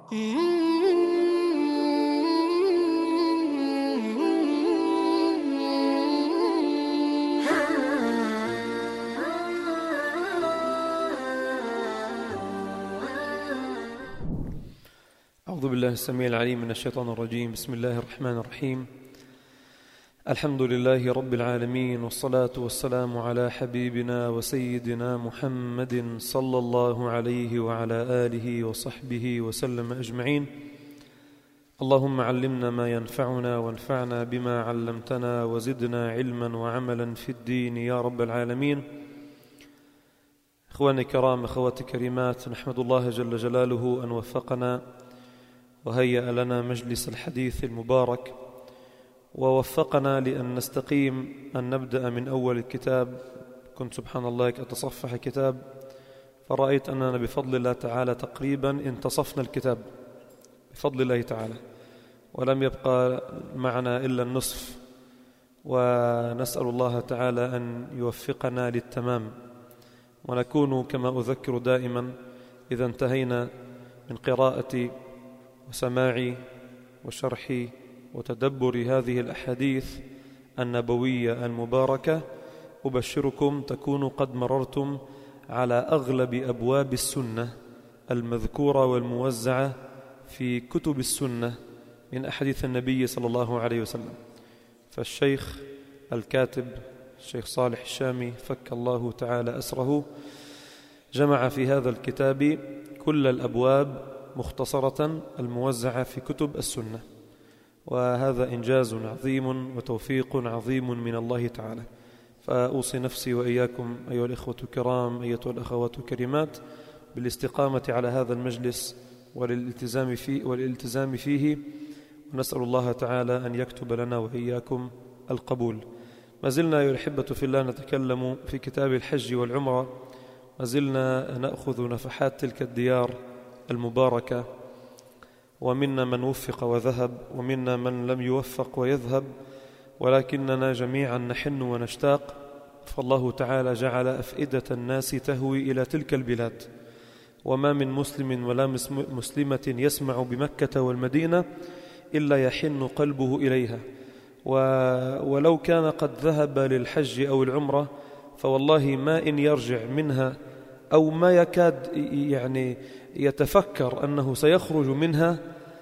أعوذ بالله السميع العليم من الشيطان الرجيم. بسم الله الرحمن الرحيم. الحمد لله رب العالمين، والصلاة والسلام على حبيبنا وسيدنا محمد صلى الله عليه وعلى آله وصحبه وسلم أجمعين. اللهم علمنا ما ينفعنا وانفعنا بما علمتنا وزدنا علما وعملا في الدين يا رب العالمين. إخواني الكرام، أخواتي الكريمات، نحمد الله جل جلاله أن وفقنا وهيأ لنا مجلس الحديث المبارك، ووفقنا لأن نستقيم أن نبدأ من أول الكتاب. كنت سبحان الله أتصفح كتاب فرأيت أننا بفضل الله تعالى تقريبا انتصفنا الكتاب بفضل الله تعالى، ولم يبقى معنا إلا النصف، ونسأل الله تعالى أن يوفقنا للتمام، ونكون كما أذكر دائما إذا انتهينا من قراءة وسماع وشرح وتدبر هذه الأحاديث النبوية المباركة، أبشركم تكونوا قد مررتم على أغلب أبواب السنة المذكورة والموزعة في كتب السنة من أحاديث النبي صلى الله عليه وسلم. فالشيخ الكاتب الشيخ صالح الشامي فك الله تعالى أسره جمع في هذا الكتاب كل الأبواب مختصرة الموزعة في كتب السنة، وهذا إنجاز عظيم وتوفيق عظيم من الله تعالى. فأوصي نفسي وإياكم أيها الإخوة الكرام، أيتها الأخوات الكريمات، بالاستقامة على هذا المجلس والالتزام فيه، ونسأل الله تعالى أن يكتب لنا وإياكم القبول. ما زلنا أيها الأحبة في الله نتكلم في كتاب الحج والعمرة، ما زلنا نأخذ نفحات تلك الديار المباركة، ومنا من وفق وذهب ومنا من لم يوفق ويذهب، ولكننا جميعا نحن ونشتاق. فالله تعالى جعل أفئدة الناس تهوي إلى تلك البلاد، وما من مسلم ولا مسلمة يسمع بمكة والمدينة إلا يحن قلبه إليها، ولو كان قد ذهب للحج أو العمرة فوالله ما إن يرجع منها أو ما يكاد يعني يتفكر أنه سيخرج منها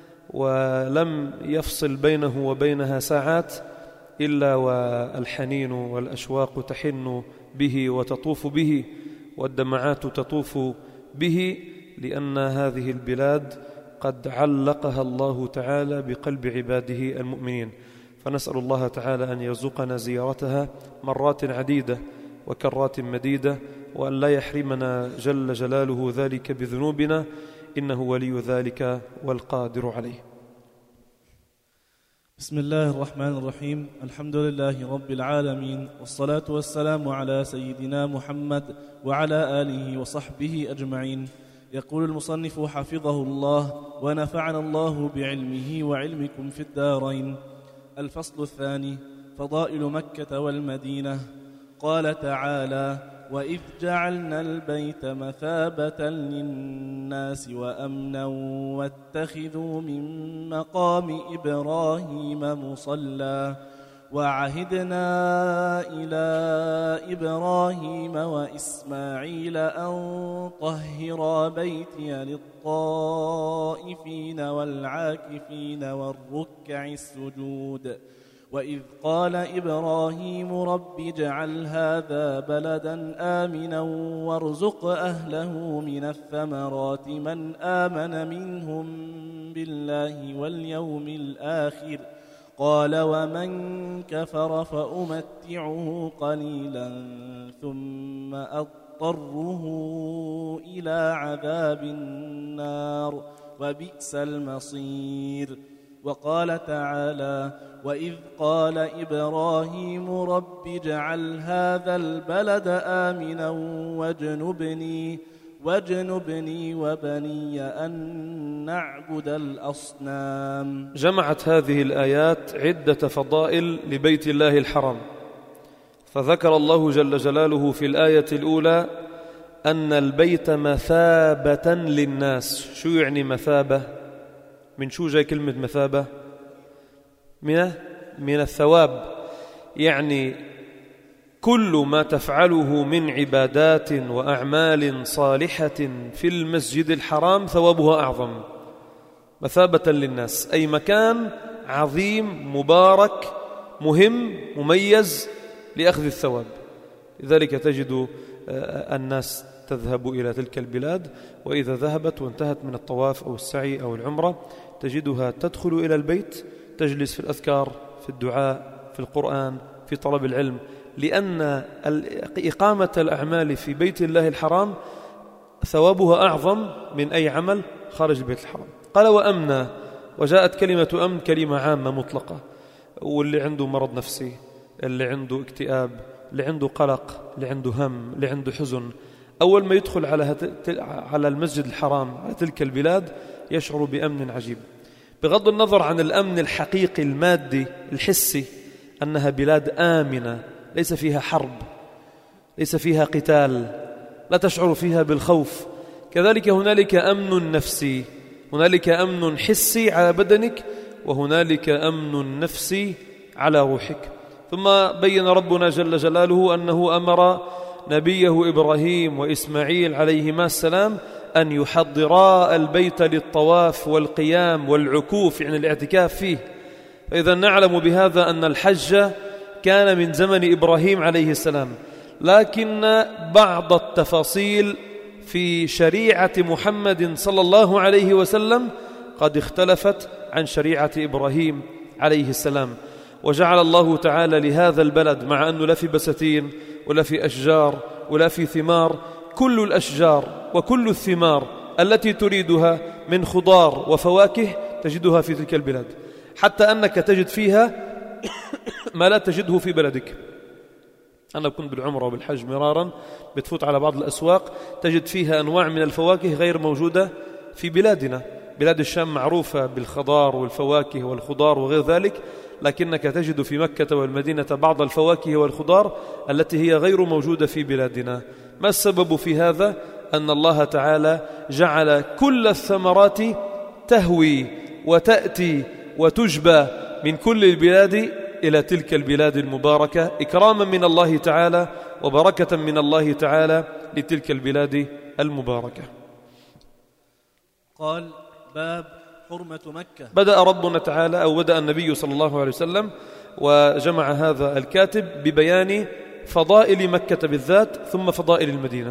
ولم يفصل بينه وبينها ساعات إلا والحنين والأشواق تحن به وتطوف به، والدمعات تطوف به، لأن هذه البلاد قد علقها الله تعالى بقلب عباده المؤمنين. فنسأل الله تعالى أن يرزقنا زيارتها مرات عديدة وكرات مديدة، وأن لا يحرمنا جل جلاله ذلك بذنوبنا، إنه ولي ذلك والقادر عليه. بسم الله الرحمن الرحيم. الحمد لله رب العالمين، والصلاة والسلام على سيدنا محمد وعلى آله وصحبه أجمعين. يقول المصنف حفظه الله ونفعنا الله بعلمه وعلمكم في الدارين. الفصل الثاني: فضائل مكة والمدينة. قال تعالى: وإذ جعلنا البيت مثابة للناس وأمنا واتخذوا من مقام إبراهيم مصلى وعهدنا إلى إبراهيم وإسماعيل أن طهرا بيتي للطائفين والعاكفين والركع السجود. وإذ قال إبراهيم رب اجعل هذا بلدا آمنا وارزق أهله من الثمرات من آمن منهم بالله واليوم الآخر قال ومن كفر فأمتعه قليلا ثم أضطره إلى عذاب النار وبئس المصير. وقال تعالى: وإذ قال إبراهيم رب اجعل هذا البلد آمنا واجنبني وبني أن نعبد الأصنام. جمعت هذه الآيات عدة فضائل لبيت الله الحرام، فذكر الله جل جلاله في الآية الأولى أن البيت مثابة للناس. شو يعني مثابة؟ من شو جاي كلمة مثابة؟ من الثواب، يعني كل ما تفعله من عبادات وأعمال صالحة في المسجد الحرام ثوابها أعظم مثابة للناس، أي مكان عظيم مبارك مهم مميز لأخذ الثواب. لذلك تجد الناس تذهب إلى تلك البلاد، وإذا ذهبت وانتهت من الطواف أو السعي أو العمرة تجدها تدخل إلى البيت، تجلس في الأذكار، في الدعاء، في القرآن، في طلب العلم، لأن إقامة الأعمال في بيت الله الحرام ثوابها أعظم من أي عمل خارج البيت الحرام. قال وأمنا، وجاءت كلمة أمن كلمة عامة مطلقة، واللي عنده مرض نفسي، اللي عنده اكتئاب، اللي عنده قلق، اللي عنده هم، اللي عنده حزن، أول ما يدخل على المسجد الحرام على تلك البلاد يشعر بأمن عجيب، بغض النظر عن الأمن الحقيقي المادي الحسي، أنها بلاد آمنة ليس فيها حرب، ليس فيها قتال، لا تشعر فيها بالخوف. كذلك هنالك أمن نفسي، هنالك أمن حسي على بدنك، وهنالك أمن نفسي على روحك. ثم بين ربنا جل جلاله أنه أمر نبيه إبراهيم وإسماعيل عليهما السلام أن يحضرا البيت للطواف والقيام والعكوف، يعني الاعتكاف فيه. فإذا نعلم بهذا أن الحج كان من زمن إبراهيم عليه السلام، لكن بعض التفاصيل في شريعة محمد صلى الله عليه وسلم قد اختلفت عن شريعة إبراهيم عليه السلام. وجعل الله تعالى لهذا البلد، مع أنه لا في بساتين ولا في أشجار ولا في ثمار، كل الأشجار وكل الثمار التي تريدها من خضار وفواكه تجدها في تلك البلاد، حتى أنك تجد فيها ما لا تجده في بلدك. أنا كنت بالعمرة وبالحج مرارا، بتفوت على بعض الأسواق تجد فيها أنواع من الفواكه غير موجودة في بلادنا. بلاد الشام معروفة بالخضار والفواكه والخضار وغير ذلك، لكنك تجد في مكة والمدينة بعض الفواكه والخضار التي هي غير موجودة في بلادنا. ما السبب في هذا؟ أن الله تعالى جعل كل الثمرات تهوي وتأتي وتجبى من كل البلاد إلى تلك البلاد المباركة، إكراما من الله تعالى وبركة من الله تعالى لتلك البلاد المباركة. قال باب حرمة مكة. بدأ ربنا تعالى أو بدأ النبي صلى الله عليه وسلم وجمع هذا الكاتب ببيان فضائل مكة بالذات ثم فضائل المدينة.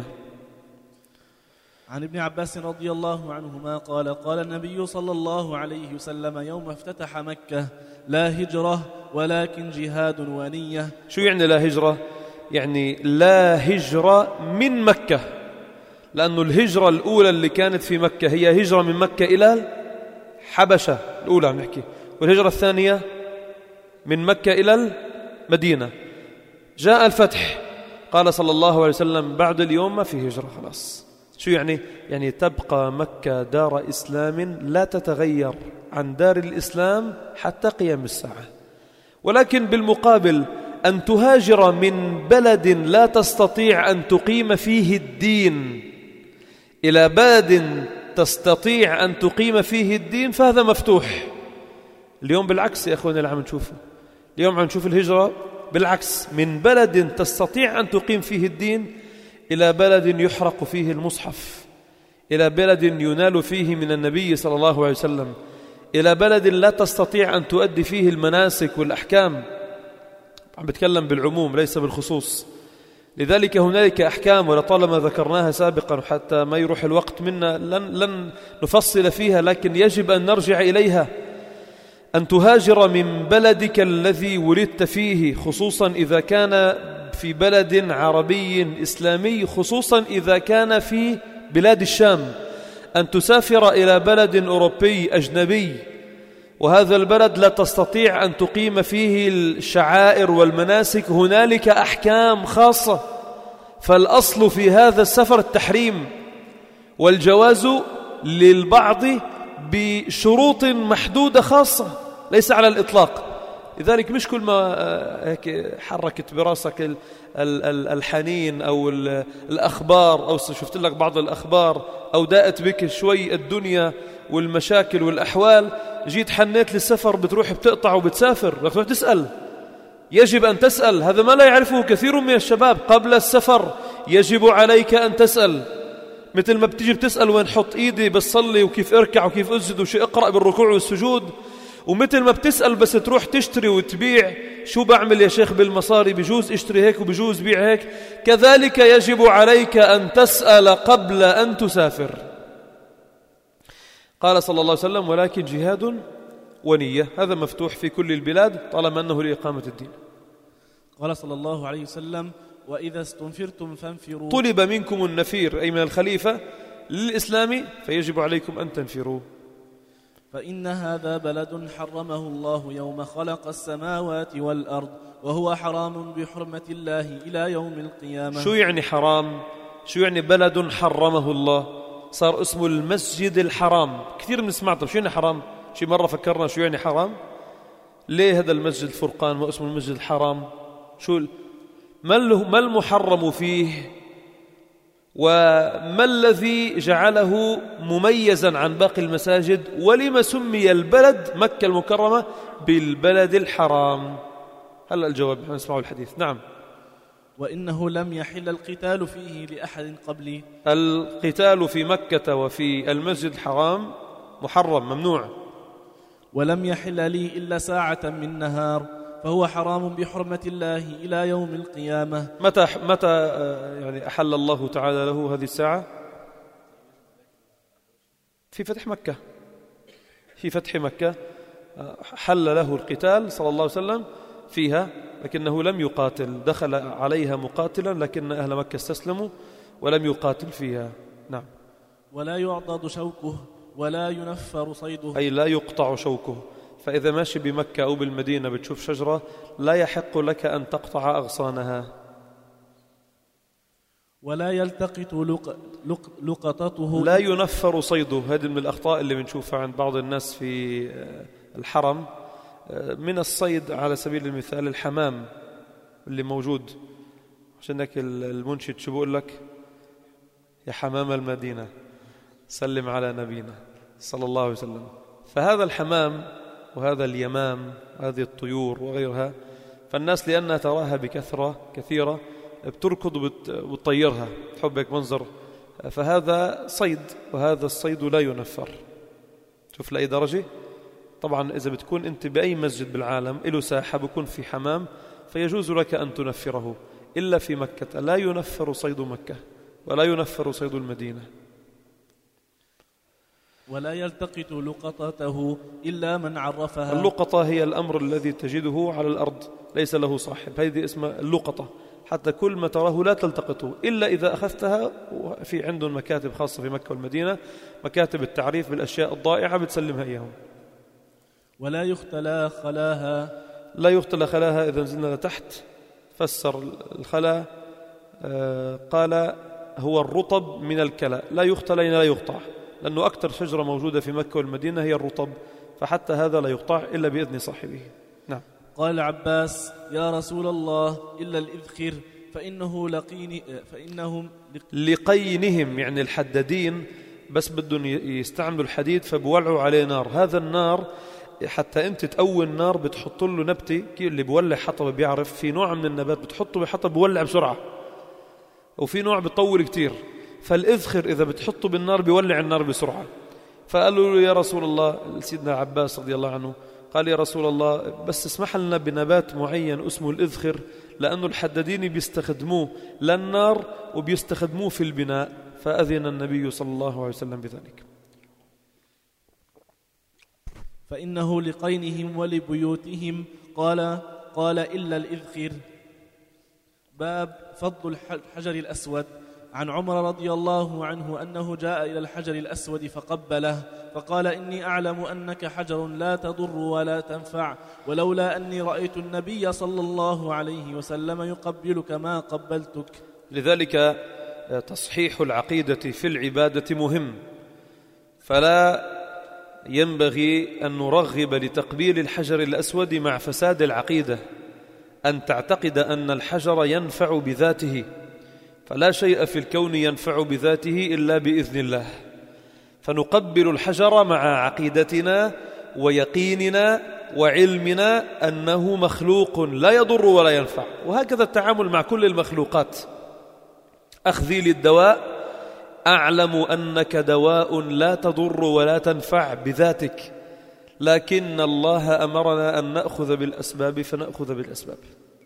عن ابن عباس رضي الله عنهما قال قال النبي صلى الله عليه وسلم يوم افتتح مكة لا هجرة ولكن جهاد ونية. شو يعني لا هجرة؟ يعني لا هجرة من مكة، لأن الهجرة الأولى اللي كانت في مكة هي هجرة من مكة إلى حبشة الأولى عم نحكي، والهجرة الثانية من مكة إلى المدينة. جاء الفتح قال صلى الله عليه وسلم بعد اليوم ما في هجرة خلاص. شو يعني؟ يعني تبقى مكة دار إسلام لا تتغير عن دار الإسلام حتى قيام الساعة. ولكن بالمقابل أن تهاجر من بلد لا تستطيع أن تقيم فيه الدين إلى بلد تستطيع أن تقيم فيه الدين فهذا مفتوح. اليوم بالعكس يا أخواني اللي عم نشوفه، اليوم عم نشوف الهجرة بالعكس، من بلد تستطيع أن تقيم فيه الدين إلى بلد يحرق فيه المصحف، إلى بلد ينال فيه من النبي صلى الله عليه وسلم، إلى بلد لا تستطيع أن تؤدي فيه المناسك والأحكام. عم بتكلم بالعموم ليس بالخصوص. لذلك هنالك أحكام ولطالما ذكرناها سابقا حتى ما يروح الوقت منا لن نفصل فيها، لكن يجب أن نرجع إليها. أن تهاجر من بلدك الذي ولدت فيه، خصوصا إذا كان في بلد عربي إسلامي، خصوصا إذا كان في بلاد الشام، أن تسافر إلى بلد أوروبي أجنبي وهذا البلد لا تستطيع أن تقيم فيه الشعائر والمناسك، هنالك أحكام خاصة. فالأصل في هذا السفر التحريم، والجواز للبعض بشروط محدودة خاصة، ليس على الإطلاق. لذلك مش كل ما هيك حركت براسك الحنين أو الأخبار أو شفت لك بعض الأخبار أو داءت بك شوي الدنيا والمشاكل والأحوال، جيت حنيت للسفر بتروح بتقطع وبتسافر، بتروح تسأل. يجب أن تسأل، هذا ما لا يعرفه كثير من الشباب. قبل السفر يجب عليك أن تسأل، مثل ما بتيجي بتسأل وين حط إيدي بصلي وكيف اركع وكيف أسجد وشو اقرأ بالركوع والسجود، ومثل ما بتسأل بس تروح تشتري وتبيع، شو بعمل يا شيخ بالمصاري، بجوز اشتري هيك وبجوز بيع هيك. كذلك يجب عليك أن تسأل قبل أن تسافر. قال صلى الله عليه وسلم: ولكن جهاد ونية، هذا مفتوح في كل البلاد طالما أنه لإقامة الدين. قال صلى الله عليه وسلم: وإذا استنفرتم فانفروا. طلب منكم النفير أي من الخليفة للإسلام، فيجب عليكم أن تنفروا. فإن هذا بلد حرمه الله يوم خلق السماوات والأرض، وهو حرام بحرمة الله إلى يوم القيامة. شو يعني حرام؟ شو يعني بلد حرمه الله؟ صار اسمه المسجد الحرام. كثير بنسمع طب شو يعني حرام؟ شي مرة فكرنا شو يعني حرام؟ ليه هذا المسجد الفرقان واسمه المسجد الحرام؟ شو ما المحرم فيه؟ وما الذي جعله مميزا عن باقي المساجد؟ ولما سمي البلد مكة المكرمة بالبلد الحرام؟ هلأ الجواب نسمعوا الحديث. نعم. وإنه لم يحل القتال فيه لأحد قبلي. القتال في مكة وفي المسجد الحرام محرم ممنوع. ولم يحل لي إلا ساعة من نهار، فهو حرام بحرمة الله إلى يوم القيامة. متى يعني أحل الله تعالى له هذه الساعة؟ في فتح مكة. في فتح مكة حل له القتال صلى الله عليه وسلم فيها، لكنه لم يقاتل. دخل عليها مقاتلا لكن أهل مكة استسلموا ولم يقاتل فيها. نعم. ولا يعضد شوكه ولا ينفر صيده، أي لا يقطع شوكه. فإذا ماشي بمكة أو بالمدينة بتشوف شجرة لا يحق لك أن تقطع أغصانها. ولا يلتقط لقطته، لا ينفر صيده. هذه من الأخطاء اللي بنشوفها عند بعض الناس في الحرم من الصيد. على سبيل المثال الحمام اللي موجود، عشانك المنشد شو بقول لك؟ يا حمام المدينة سلم على نبينا صلى الله عليه وسلم. فهذا الحمام وهذا اليمام، هذه الطيور وغيرها، فالناس لأنها تراها بكثرة كثيرة بتركض وبتطيرها، تحب هيك منظر. فهذا صيد، وهذا الصيد لا ينفر. شوف لأي درجة. طبعا إذا بتكون أنت بأي مسجد بالعالم له ساحة بكون في حمام فيجوز لك أن تنفره، إلا في مكة لا ينفر صيد مكة ولا ينفر صيد المدينة. ولا يلتقط لقطته إلا من عرفها. اللقطة هي الأمر الذي تجده على الأرض ليس له صاحب، هذه اسمها اللقطة. حتى كل ما تراه لا تلتقطه إلا إذا أخذتها. وفي عندهم مكاتب خاصة في مكة والمدينة، مكاتب التعريف بالأشياء الضائعة بتسلمها إياهم. ولا يختلى خلاها. لا يختلى خلاها. إذا نزلنا لتحت فسر الخلا قال هو الرطب من الكلى. لا يختلى لا يقطع، لأنه أكثر شجرة موجودة في مكة والمدينة هي الرطب، فحتى هذا لا يقطع إلا بإذن صاحبه. نعم. قال عباس: يا رسول الله إلا الإذخر فإنهم لقينهم، يعني الحدادين بس بدهم يستعملوا الحديد فبولعوا عليه نار. هذا النار حتى أنت تقوي النار بتحط له نبتة، اللي بولع حطب بيعرف في نوع من النبات بتحطه بحطب بولع بسرعة، وفي نوع بيطول كتير. فالإذخر إذا بتحطه بالنار بيولع النار بسرعة. فقالوا له يا رسول الله، سيدنا عباس رضي الله عنه قال يا رسول الله بس اسمح لنا بنبات معين اسمه الإذخر، لأنه الحدادين بيستخدموه للنار وبيستخدموه في البناء. فأذن النبي صلى الله عليه وسلم بذلك. فإنه لقينهم ولبيوتهم. قال إلا الإذخر. باب فضل الحجر الأسود. عن عمر رضي الله عنه أنه جاء إلى الحجر الأسود فقبله فقال: إني أعلم أنك حجر لا تضر ولا تنفع، ولولا أني رأيت النبي صلى الله عليه وسلم يقبلك ما قبلتك. لذلك تصحيح العقيدة في العبادة مهم. فلا ينبغي أن نرغب لتقبيل الحجر الأسود مع فساد العقيدة، أن تعتقد أن الحجر ينفع بذاته، فلا شيء في الكون ينفع بذاته إلا بإذن الله، فنقبل الحجر مع عقيدتنا ويقيننا وعلمنا أنه مخلوق لا يضر ولا ينفع. وهكذا التعامل مع كل المخلوقات. أخذي للدواء أعلم أنك دواء لا تضر ولا تنفع بذاتك، لكن الله أمرنا أن نأخذ بالأسباب فنأخذ بالأسباب.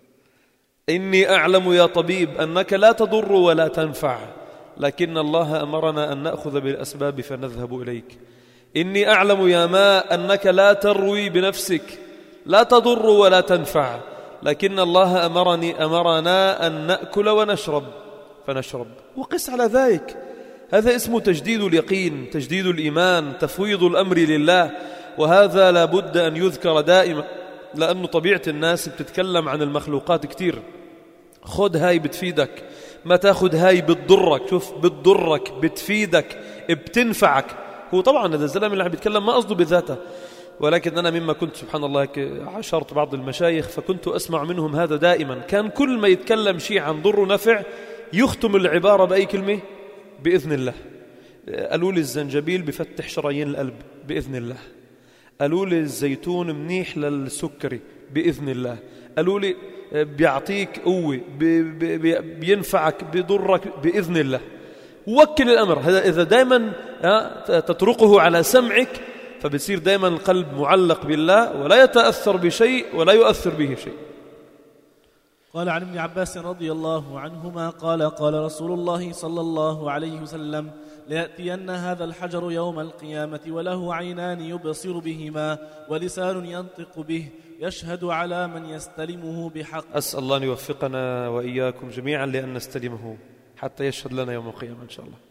إني أعلم يا طبيب أنك لا تضر ولا تنفع، لكن الله أمرنا أن نأخذ بالأسباب فنذهب إليك. إني أعلم يا ماء أنك لا تروي بنفسك، لا تضر ولا تنفع، لكن الله أمرنا أن نأكل ونشرب فنشرب. وقس على ذلك. هذا اسمه تجديد اليقين، تجديد الإيمان، تفويض الأمر لله. وهذا لا بد أن يذكر دائما، لأنه طبيعة الناس بتتكلم عن المخلوقات كتير. خذ هاي بتفيدك، ما تاخذ هاي بتضرك. شوف، بتضرك، بتفيدك، بتنفعك. هو طبعا هذا الزلمه اللي عم بيتكلم ما قصده بذاته، ولكن أنا مما كنت سبحان الله عاشرت بعض المشايخ فكنت أسمع منهم هذا دائما. كان كل ما يتكلم شيء عن ضر ونفع يختم العبارة بأي كلمة؟ بإذن الله. قالوا لي الزنجبيل بفتح شرايين القلب بإذن الله، قالوا لي الزيتون منيح للسكري بإذن الله، قالوا لي بيعطيك قوة، بينفعك، بيضرك بإذن الله. وكل الأمر. هذا إذا دائما تتركه على سمعك فبتصير دائما القلب معلق بالله ولا يتأثر بشيء ولا يؤثر به شيء. قال عن ابن عباس رضي الله عنهما قال قال رسول الله صلى الله عليه وسلم: ليأتين هذا الحجر يوم القيامة وله عينان يبصر بهما ولسان ينطق به يشهد على من يستلمه بحق. أسأل الله أن يوفقنا وإياكم جميعا لأن نستلمه حتى يشهد لنا يوم القيامة إن شاء الله.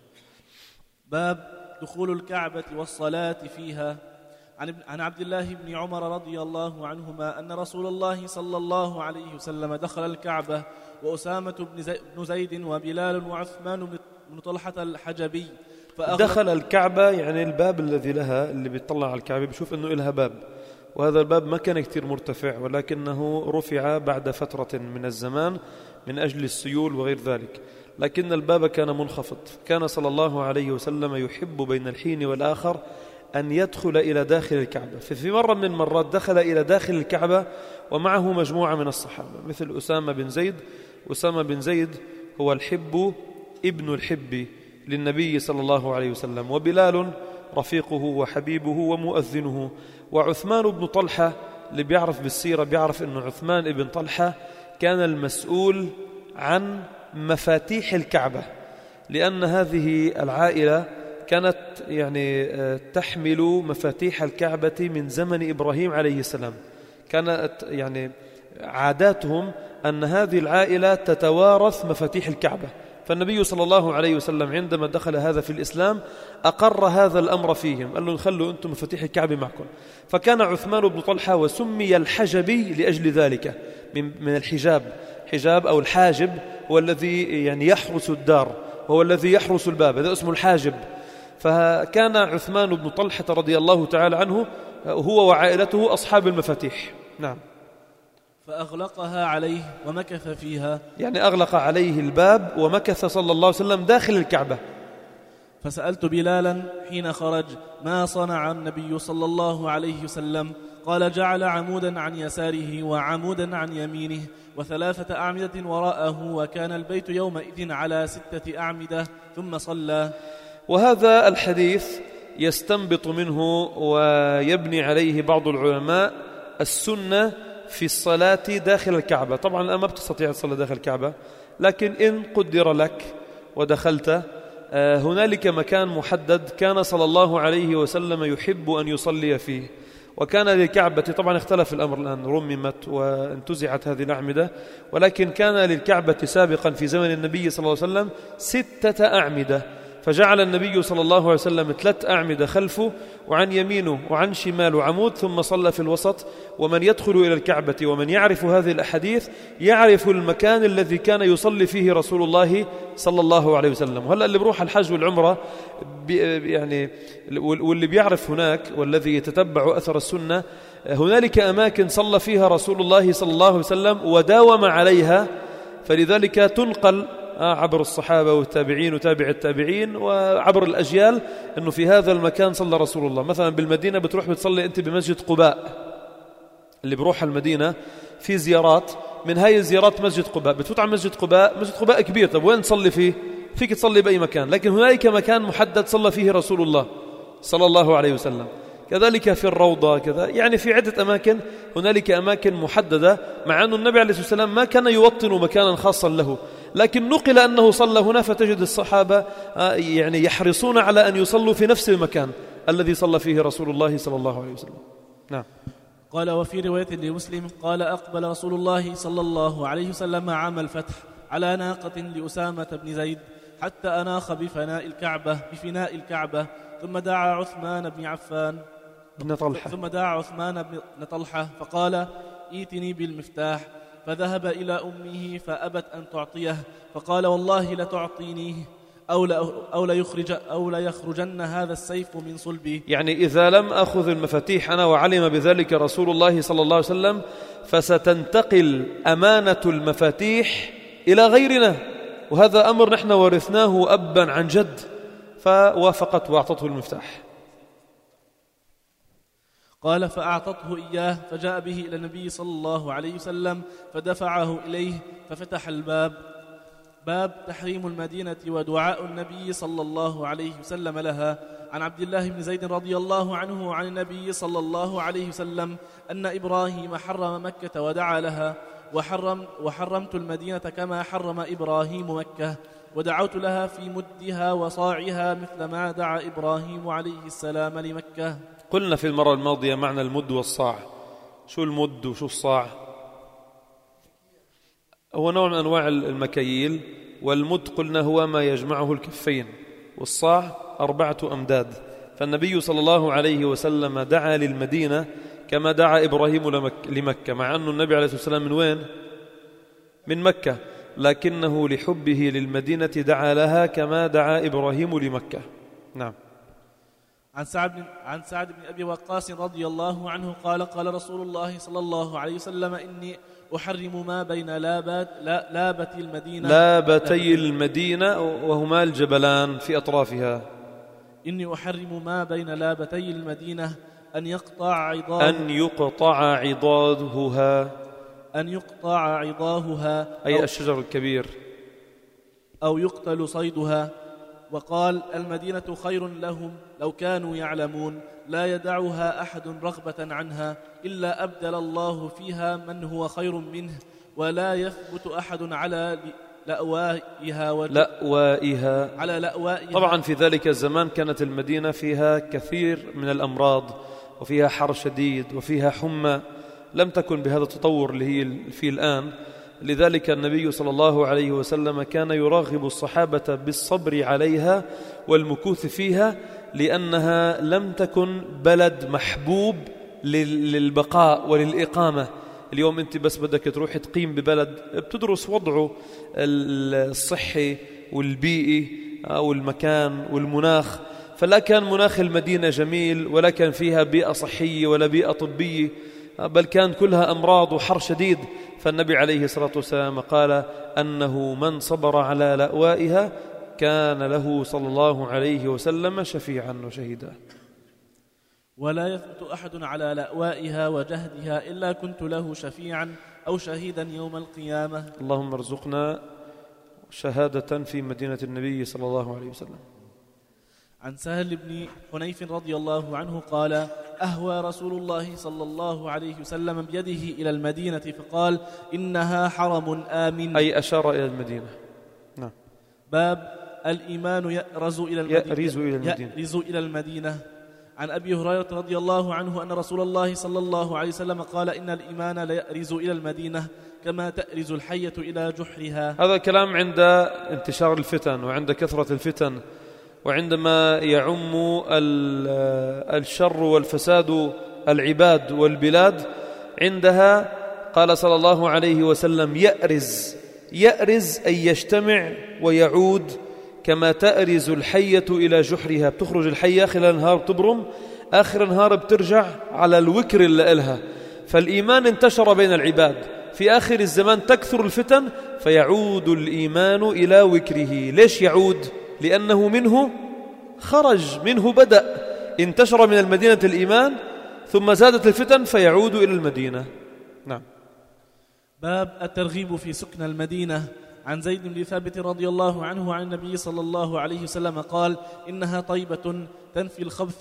باب دخول الكعبة والصلاة فيها. عن عبد الله بن عمر رضي الله عنهما أن رسول الله صلى الله عليه وسلم دخل الكعبة وأسامة بن زيد وبلال وعثمان بن طلحة الحجبي. دخل الكعبة يعني الباب الذي لها، اللي بيطلع على الكعبة بيشوف أنه إلها باب، وهذا الباب ما كان كتير مرتفع ولكنه رفع بعد فترة من الزمان من أجل السيول وغير ذلك، لكن الباب كان منخفض. كان صلى الله عليه وسلم يحب بين الحين والآخر أن يدخل إلى داخل الكعبة. في مرة من المرات دخل إلى داخل الكعبة ومعه مجموعة من الصحابة مثل أسامة بن زيد. أسامة بن زيد هو الحب ابن الحب للنبي صلى الله عليه وسلم، وبلال رفيقه وحبيبه ومؤذنه، وعثمان بن طلحة اللي بيعرف بالسيرة بيعرف أنه عثمان بن طلحة كان المسؤول عن مفاتيح الكعبة، لأن هذه العائلة كانت يعني تحمل مفاتيح الكعبة من زمن إبراهيم عليه السلام. كانت يعني عاداتهم أن هذه العائلة تتوارث مفاتيح الكعبة، فالنبي صلى الله عليه وسلم عندما دخل هذا في الإسلام أقر هذا الأمر فيهم، قال لهم خلوا أنتم مفاتيح الكعبة معكم. فكان عثمان بن طلحة وسمي الحجبي لأجل ذلك من الحجاب. حجاب أو الحاجب هو الذي يعني يحرس الدار، هو الذي يحرس الباب، هذا اسمه الحاجب. فكان عثمان بن طلحة رضي الله تعالى عنه هو وعائلته أصحاب المفاتيح. نعم. فأغلقها عليه ومكث فيها، يعني أغلق عليه الباب ومكث صلى الله عليه وسلم داخل الكعبة. فسألت بلالا حين خرج ما صنع النبي صلى الله عليه وسلم؟ قال: جعل عمودا عن يساره وعمودا عن يمينه و3 أعمدة وراءه، وكان البيت يومئذ على 6 أعمدة، ثم صلى. وهذا الحديث يستنبط منه ويبني عليه بعض العلماء السنة في الصلاة داخل الكعبة. طبعا الآن ما بتستطيع تصلي داخل الكعبة، لكن إن قدر لك ودخلت هنالك مكان محدد كان صلى الله عليه وسلم يحب أن يصلي فيه، وكان للكعبة طبعا اختلف الأمر الآن، رممت وانتزعت هذه الأعمدة، ولكن كان للكعبة سابقا في زمن النبي صلى الله عليه وسلم 6 أعمدة، فجعل النبي صلى الله عليه وسلم 3 أعمدة خلفه وعن يمينه وعن شماله عمود، ثم صلى في الوسط. ومن يدخل إلى الكعبة ومن يعرف هذه الأحاديث يعرف المكان الذي كان يصلي فيه رسول الله صلى الله عليه وسلم. وهلأ اللي بروح الحج والعمرة يعني واللي بيعرف هناك والذي يتتبع أثر السنة، هنالك أماكن صلى فيها رسول الله صلى الله عليه وسلم وداوم عليها، فلذلك تنقل عبر الصحابة والتابعين وتابع التابعين وعبر الأجيال أنه في هذا المكان صلى رسول الله. مثلا بالمدينة بتروح بتصلي أنت بمسجد قباء، اللي بروح المدينة في زيارات، من هاي الزيارات مسجد قباء، بتفوت على مسجد قباء. مسجد قباء كبير، طب وين تصلي فيه؟ فيك تصلي بأي مكان، لكن هنالك مكان محدد صلى فيه رسول الله صلى الله عليه وسلم. كذلك في الروضة كذا، يعني في عدة أماكن هنالك أماكن محددة، مع أن النبي عليه الصلاة والسلام ما كان يوطن مكانا خاصا له، لكن نقل أنه صلى هنا، فتجد الصحابة يعني يحرصون على أن يصلوا في نفس المكان الذي صلى فيه رسول الله صلى الله عليه وسلم. نعم. قال وفي رواية لمسلم قال أقبل رسول الله صلى الله عليه وسلم عام الفتح على ناقة لأسامة بن زيد حتى أناخ بفناء الكعبة ثم دعا عثمان بن عفان ثم دعا عثمان بن طلحة فقال ائتني بالمفتاح، فذهب إلى أمه فأبت أن تعطيه، فقال والله لتعطينيه أو لا يخرجن هذا السيف من صلبي. يعني إذا لم أخذ المفاتيح أنا وعلم بذلك رسول الله صلى الله عليه وسلم فستنتقل أمانة المفاتيح إلى غيرنا، وهذا أمر نحن ورثناه أبا عن جد. فوافقت وأعطته المفتاح. قال فأعطته إياه فجاء به إلى النبي صلى الله عليه وسلم فدفعه إليه ففتح الباب. باب تحريم المدينة ودعاء النبي صلى الله عليه وسلم لها. عن عبد الله بن زيد رضي الله عنه عن النبي صلى الله عليه وسلم أن إبراهيم حرم مكة ودعا لها، وحرمت المدينة كما حرم إبراهيم مكة، ودعوت لها في مدها وصاعها مثل ما دعا إبراهيم عليه السلام لمكة. قلنا في المرة الماضية معنى المد والصاع. شو المد وشو الصاع؟ هو نوع من أنواع المكاييل، والمد قلنا هو ما يجمعه الكفين، والصاع 4 أمداد. فالنبي صلى الله عليه وسلم دعا للمدينة كما دعا إبراهيم لمكة، مع أن النبي عليه الصلاة والسلام من وين؟ من مكة، لكنه لحبه للمدينة دعا لها كما دعا إبراهيم لمكة. نعم. عن سعد بن أبي وقاص رضي الله عنه قال قال رسول الله صلى الله عليه وسلم إني أحرم ما بين لابتي المدينة وهما الجبلان في أطرافها. إني أحرم ما بين لابتي المدينة أن يقطع عضاهها أي الشجر الكبير أو يقتل صيدها. وقال المدينة خير لهم لو كانوا يعلمون، لا يدعها أحد رغبة عنها إلا أبدل الله فيها من هو خير منه، ولا يثبت أحد على لأوائها. طبعا في ذلك الزمان كانت المدينة فيها كثير من الأمراض، وفيها حر شديد، وفيها حمى، لم تكن بهذا التطور اللي هي فيه الآن. لذلك النبي صلى الله عليه وسلم كان يرغب الصحابة بالصبر عليها والمكوث فيها، لأنها لم تكن بلد محبوب للبقاء وللإقامة. اليوم أنت بس بدك تروح تقيم ببلد بتدرس وضعه الصحي والبيئي أو المكان والمناخ، فلا كان مناخ المدينة جميل ولا كان فيها بيئة صحية ولا بيئة طبية، بل كان كلها أمراض وحر شديد. فالنبي عليه الصلاة والسلام قال أنه من صبر على لأوائها كان له صلى الله عليه وسلم شفيعا وشهيدا. ولا يثبت أحد على لأوائها وجهدها إلا كنت له شفيعا أو شهيدا يوم القيامة. اللهم ارزقنا شهادة في مدينة النبي صلى الله عليه وسلم. عن سهل بن حنيف رضي الله عنه قال أهوى رسول الله صلى الله عليه وسلم بيده إلى المدينة فقال إنها حرم آمن، أي أشار إلى المدينة. نعم. باب الإيمان يأرز إلى المدينة. عن أبي هريرة رضي الله عنه أن رسول الله صلى الله عليه وسلم قال إن الإيمان ليأرز إلى المدينة كما تأرز الحية إلى جحرها. هذا كلام عند انتشار الفتن وعند كثرة الفتن وعندما يعم الشر والفساد العباد والبلاد عندها قال صلى الله عليه وسلم يأرز أي يجتمع ويعود كما تأرز الحية إلى جحرها. بتخرج الحية خلال النهار بتبرم، آخر النهار بترجع على الوكر اللي إلها. فالإيمان انتشر بين العباد، في آخر الزمان تكثر الفتن فيعود الإيمان إلى وكره. ليش يعود؟ لأنه منه خرج، منه بدأ، انتشر من المدينة الإيمان ثم زادت الفتن فيعود إلى المدينة. نعم. باب الترغيب في سكن المدينة. عن زيد بن ثابت رضي الله عنه عن النبي صلى الله عليه وسلم قال: إنها طيبة تنفي الخبث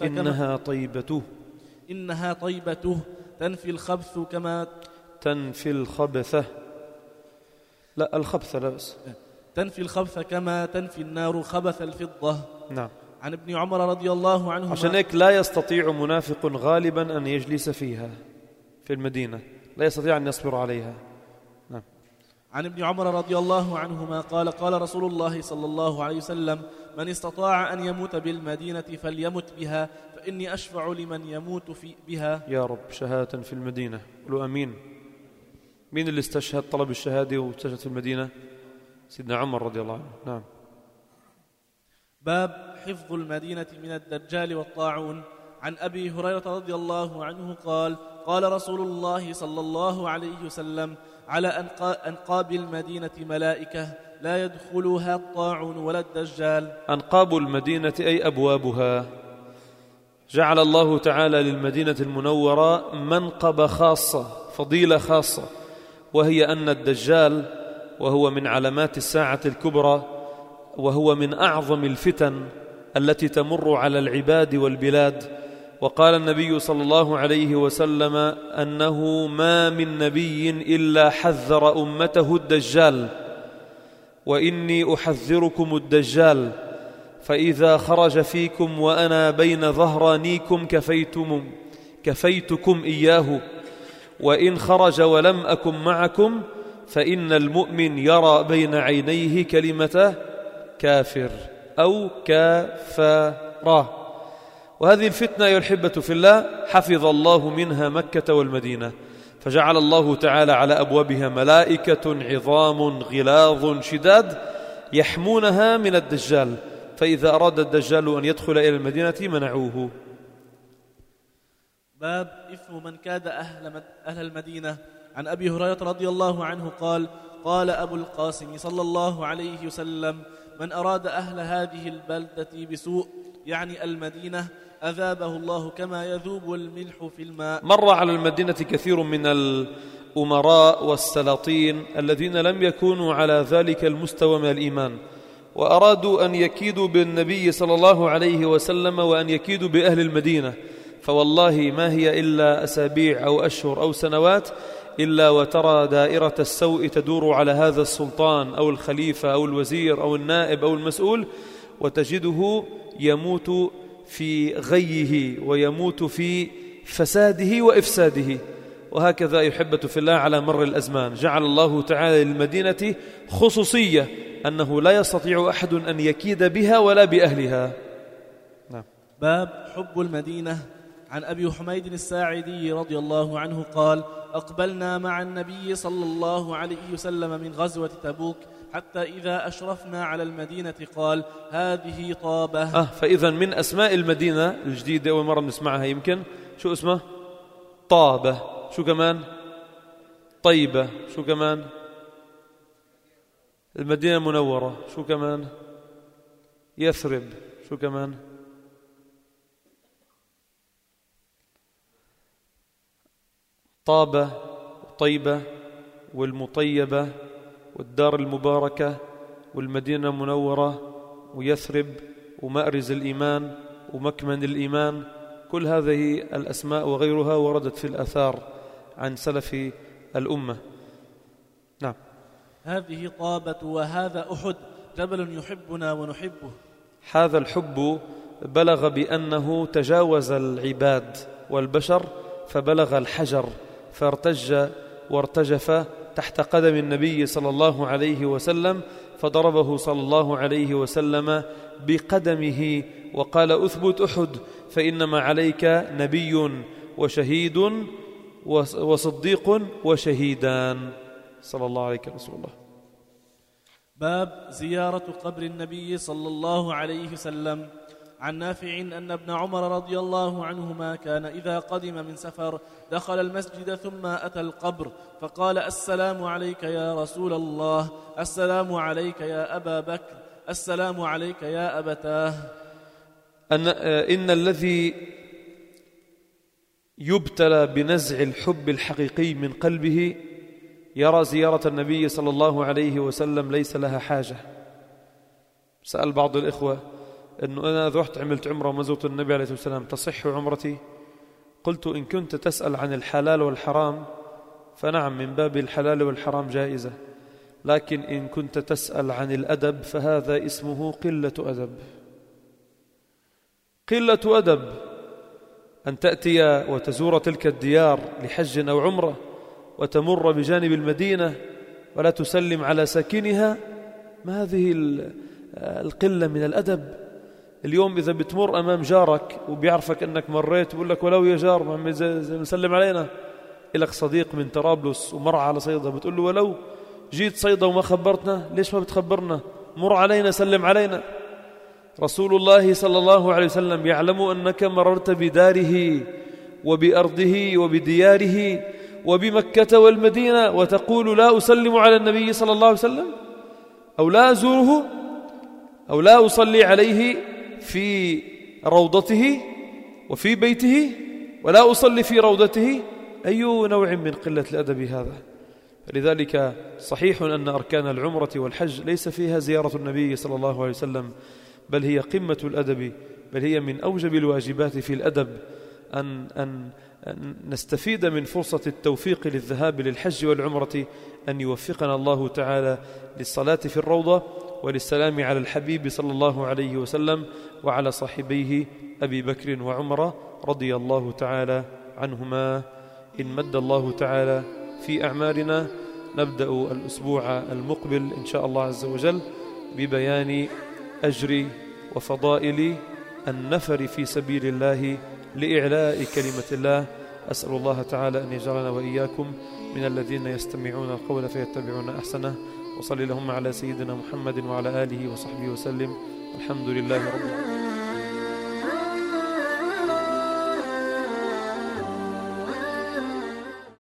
إنها طيبة تنفي الخبث كما تنفي الخبث. لا، الخبث لا بس. تنفي الخبث كما تنفي النار خبث الفضة. نعم. عن ابن عمر رضي الله عنهما. عشان هيك لا يستطيع منافق غالبا أن يجلس فيها في المدينة، لا يستطيع أن يصبر عليها. نعم. عن ابن عمر رضي الله عنهما قال: قال رسول الله صلى الله عليه وسلم: من استطاع أن يموت بالمدينة فليمت بها، فإني أشفع لمن يموت بها. يا رب شهادة في المدينة، قولوا أمين. مين اللي استشهد طلب الشهادة واستشهد في المدينة؟ سيدنا عمر رضي الله عنه. نعم. باب حفظ المدينة من الدجال والطاعون. عن أبي هريرة رضي الله عنه قال: قال رسول الله صلى الله عليه وسلم: على أنقاب المدينة ملائكة لا يدخلها الطاعون ولا الدجال. أنقاب المدينة أي أبوابها. جعل الله تعالى للمدينة المنورة منقب خاصة، فضيلة خاصة، وهي أن الدجال وهو من علامات الساعة الكبرى، وهو من أعظم الفتن التي تمر على العباد والبلاد. وقال النبي صلى الله عليه وسلم أنه ما من نبي إلا حذر أمته الدجال، وإني أحذركم الدجال، فإذا خرج فيكم وأنا بين ظهرانيكم كفيتكم إياه، وإن خرج ولم أكن معكم فإن المؤمن يرى بين عينيه كلمة كافر أو كافرة. وهذه الفتنة أيها الأحبة في الله حفظ الله منها مكة والمدينة، فجعل الله تعالى على أبوابها ملائكة عظام غلاظ شداد يحمونها من الدجال، فإذا أراد الدجال أن يدخل إلى المدينة منعوه. باب إثم من كاد أهل المدينة. عن أبي هريرة رضي الله عنه قال: قال أبو القاسم صلى الله عليه وسلم: من أراد أهل هذه البلدة بسوء، يعني المدينة، أذابه الله كما يذوب الملح في الماء. مر على المدينة كثير من الأمراء والسلاطين الذين لم يكونوا على ذلك المستوى من الإيمان، وأرادوا أن يكيدوا بالنبي صلى الله عليه وسلم وأن يكيدوا بأهل المدينة، فوالله ما هي إلا أسابيع أو أشهر أو سنوات إلا وترى دائرة السوء تدور على هذا السلطان أو الخليفة أو الوزير أو النائب أو المسؤول، وتجده يموت في غيه ويموت في فساده وإفساده. وهكذا يحبة في الله على مر الأزمان جعل الله تعالى للمدينة خصوصية أنه لا يستطيع أحد أن يكيد بها ولا بأهلها. نعم. باب حب المدينة. عن أبي حميد الساعدي رضي الله عنه قال: أقبلنا مع النبي صلى الله عليه وسلم من غزوة تبوك، حتى إذا أشرفنا على المدينة قال: هذه طابة. فإذا من أسماء المدينة الجديدة أول مرة نسمعها يمكن، شو اسمه؟ طابة. شو كمان؟ طيبة. شو كمان؟ المدينة المنورة. شو كمان؟ يثرب. شو كمان؟ طابة وطيبة والمطيبة والدار المباركة والمدينة المنورة ويثرب ومأرز الإيمان ومكمن الإيمان، كل هذه الأسماء وغيرها وردت في الآثار عن سلف الأمة. نعم. هذه طابة وهذا أحد، جبل يحبنا ونحبه. هذا الحب بلغ بأنه تجاوز العباد والبشر فبلغ الحجر، فارتج وارتجف تحت قدم النبي صلى الله عليه وسلم، فضربه صلى الله عليه وسلم بقدمه وقال: أثبت أحد فإنما عليك نبي وشهيد وصديق وشهيدان. صلى الله عليك رسول الله. باب زيارة قبر النبي صلى الله عليه وسلم. عن نافع أن ابن عمر رضي الله عنهما كان إذا قدم من سفر دخل المسجد ثم أتى القبر فقال: السلام عليك يا رسول الله، السلام عليك يا أبا بكر، السلام عليك يا أبتاه. إن الذي يبتلى بنزع الحب الحقيقي من قلبه يرى زيارة النبي صلى الله عليه وسلم ليس لها حاجة. سأل بعض الإخوة أنه أنا رحت عملت عمرة وما زرت النبي عليه الصلاة والسلام تصح عمرتي؟ قلت: إن كنت تسأل عن الحلال والحرام فنعم، من باب الحلال والحرام جائزة، لكن إن كنت تسأل عن الأدب فهذا اسمه قلة أدب. قلة أدب أن تأتي وتزور تلك الديار لحج أو عمرة وتمر بجانب المدينة ولا تسلم على ساكنها، ما هذه القلة من الأدب؟ اليوم إذا بتمر أمام جارك وبيعرفك أنك مريت بقول لك: ولو يا جار محمد زي مسلم علينا. إلك صديق من طرابلس ومر على صيدا بتقول له: ولو جيت صيدا وما خبرتنا، ليش ما بتخبرنا؟ مر علينا، سلم علينا. رسول الله صلى الله عليه وسلم يعلم أنك مررت بداره وبأرضه وبدياره وبمكة والمدينة وتقول: لا أسلم على النبي صلى الله عليه وسلم، أو لا أزوره، أو لا أصلي عليه في روضته وفي بيته، ولا أصلي في روضته. أي نوع من قلة الأدب هذا؟ لذلك صحيح أن أركان العمرة والحج ليس فيها زيارة النبي صلى الله عليه وسلم، بل هي قمة الأدب، بل هي من أوجب الواجبات في الأدب أن نستفيد من فرصة التوفيق للذهاب للحج والعمرة، أن يوفقنا الله تعالى للصلاة في الروضة وللسلام على الحبيب صلى الله عليه وسلم وعلى صاحبيه أبي بكر وعمر رضي الله تعالى عنهما. إن مد الله تعالى في أعمارنا نبدأ الأسبوع المقبل إن شاء الله عز وجل ببيان أجر وفضائل النفر في سبيل الله لإعلاء كلمة الله. أسأل الله تعالى أن يجعلنا وإياكم من الذين يستمعون القول فيتبعون أحسنه. وصلي اللهم على سيدنا محمد وعلى آله وصحبه وسلم. الحمد لله رب العالمين.